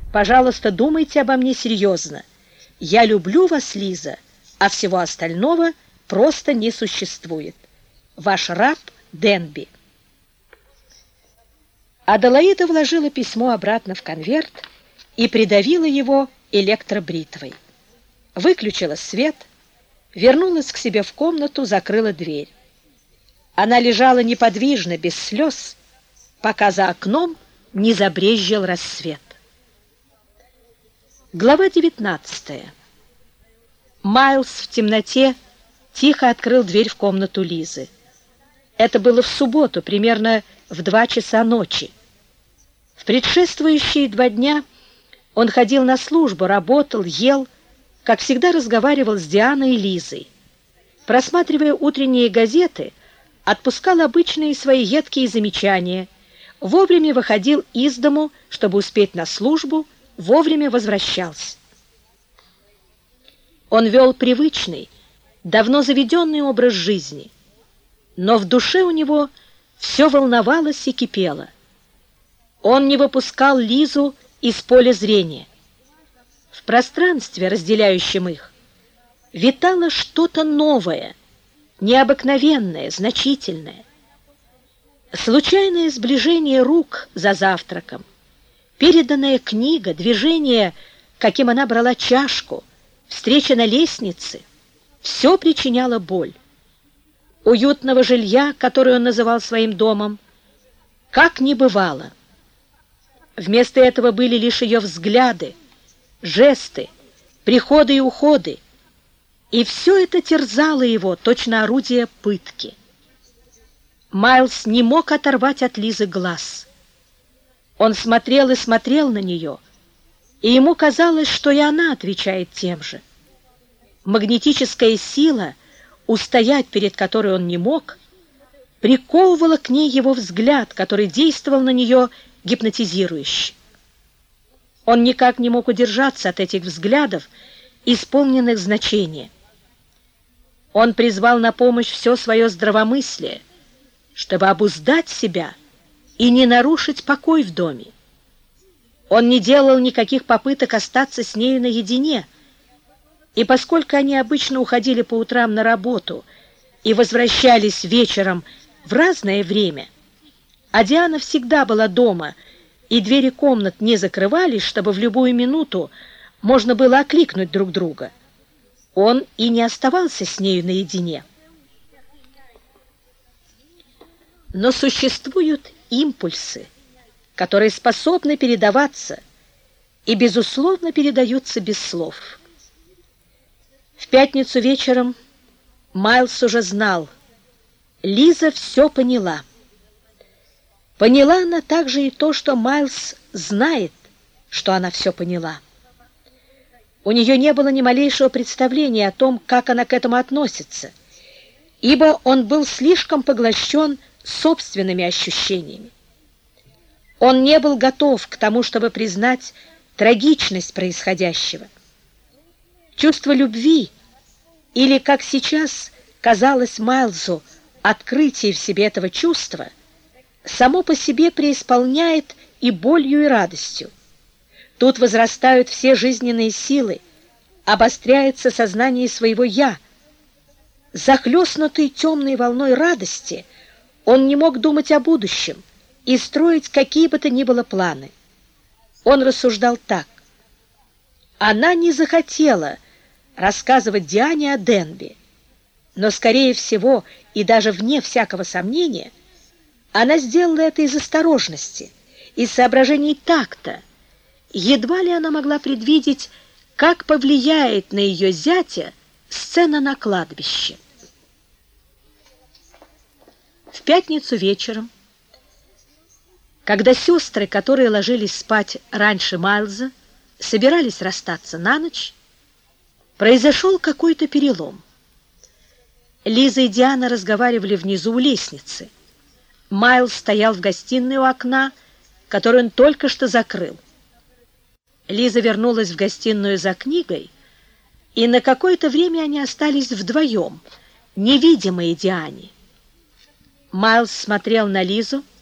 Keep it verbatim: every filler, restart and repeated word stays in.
Пожалуйста, думайте обо мне серьезно. Я люблю вас, Лиза, а всего остального просто не существует. Ваш раб Денби». Аделаида вложила письмо обратно в конверт и придавила его электробритвой. Выключила свет, вернулась к себе в комнату, закрыла дверь. Она лежала неподвижно, без слез, пока за окном не забрезжил рассвет. Глава девятнадцатая. Майлз в темноте тихо открыл дверь в комнату Лизы. Это было в субботу, примерно в два часа ночи. В предшествующие два дня он ходил на службу, работал, ел, как всегда разговаривал с Дианой и Лизой. Просматривая утренние газеты, отпускал обычные свои едкие замечания, вовремя выходил из дому, чтобы успеть на службу, вовремя возвращался. Он вел привычный, давно заведенный образ жизни, но в душе у него все волновалось и кипело. Он не выпускал Лизу из поля зрения. В пространстве, разделяющем их, витало что-то новое, необыкновенное, значительное. Случайное сближение рук за завтраком, переданная книга, движение, каким она брала чашку, встреча на лестнице — все причиняло боль. Уютного жилья, которое он называл своим домом, как не бывало. Вместо этого были лишь ее взгляды, жесты, приходы и уходы, и все это терзало его, точно орудие пытки. Майлз не мог оторвать от Лизы глаз. Он смотрел и смотрел на нее, и ему казалось, что и она отвечает тем же. Магнетическая сила, устоять перед которой он не мог, приковывала к ней его взгляд, который действовал на нее гипнотизирующе. Он никак не мог удержаться от этих взглядов, исполненных значения. Он призвал на помощь все свое здравомыслие, чтобы обуздать себя и не нарушить покой в доме. Он не делал никаких попыток остаться с нею наедине, и поскольку они обычно уходили по утрам на работу и возвращались вечером в разное время, а Диана всегда была дома, и двери комнат не закрывались, чтобы в любую минуту можно было окликнуть друг друга, он и не оставался с нею наедине. Но существуют импульсы, которые способны передаваться и, безусловно, передаются без слов. В пятницу вечером Майлз уже знал, Лиза все поняла. Поняла она также и то, что Майлз знает, что она все поняла. У нее не было ни малейшего представления о том, как она к этому относится, ибо он был слишком поглощен собственными ощущениями. Он не был готов к тому, чтобы признать трагичность происходящего. Чувство любви, или, как сейчас казалось Майлзу, открытие в себе этого чувства, само по себе преисполняет и болью, и радостью. Тут возрастают все жизненные силы, обостряется сознание своего «я». Захлестнутый темной волной радости, он не мог думать о будущем и строить какие бы то ни было планы. Он рассуждал так. Она не захотела рассказывать Диане о Денби, но, скорее всего, и даже вне всякого сомнения, она сделала это из осторожности, из соображений такта. Едва ли она могла предвидеть, как повлияет на ее зятя сцена на кладбище. В пятницу вечером, когда сестры, которые ложились спать раньше Майлза, собирались расстаться на ночь, произошел какой-то перелом. Лиза и Диана разговаривали внизу у лестницы. Майлз стоял в гостиной у окна, которое он только что закрыл. Лиза вернулась в гостиную за книгой, и на какое-то время они остались вдвоем, невидимые Диане. Майлз смотрел на Лизу,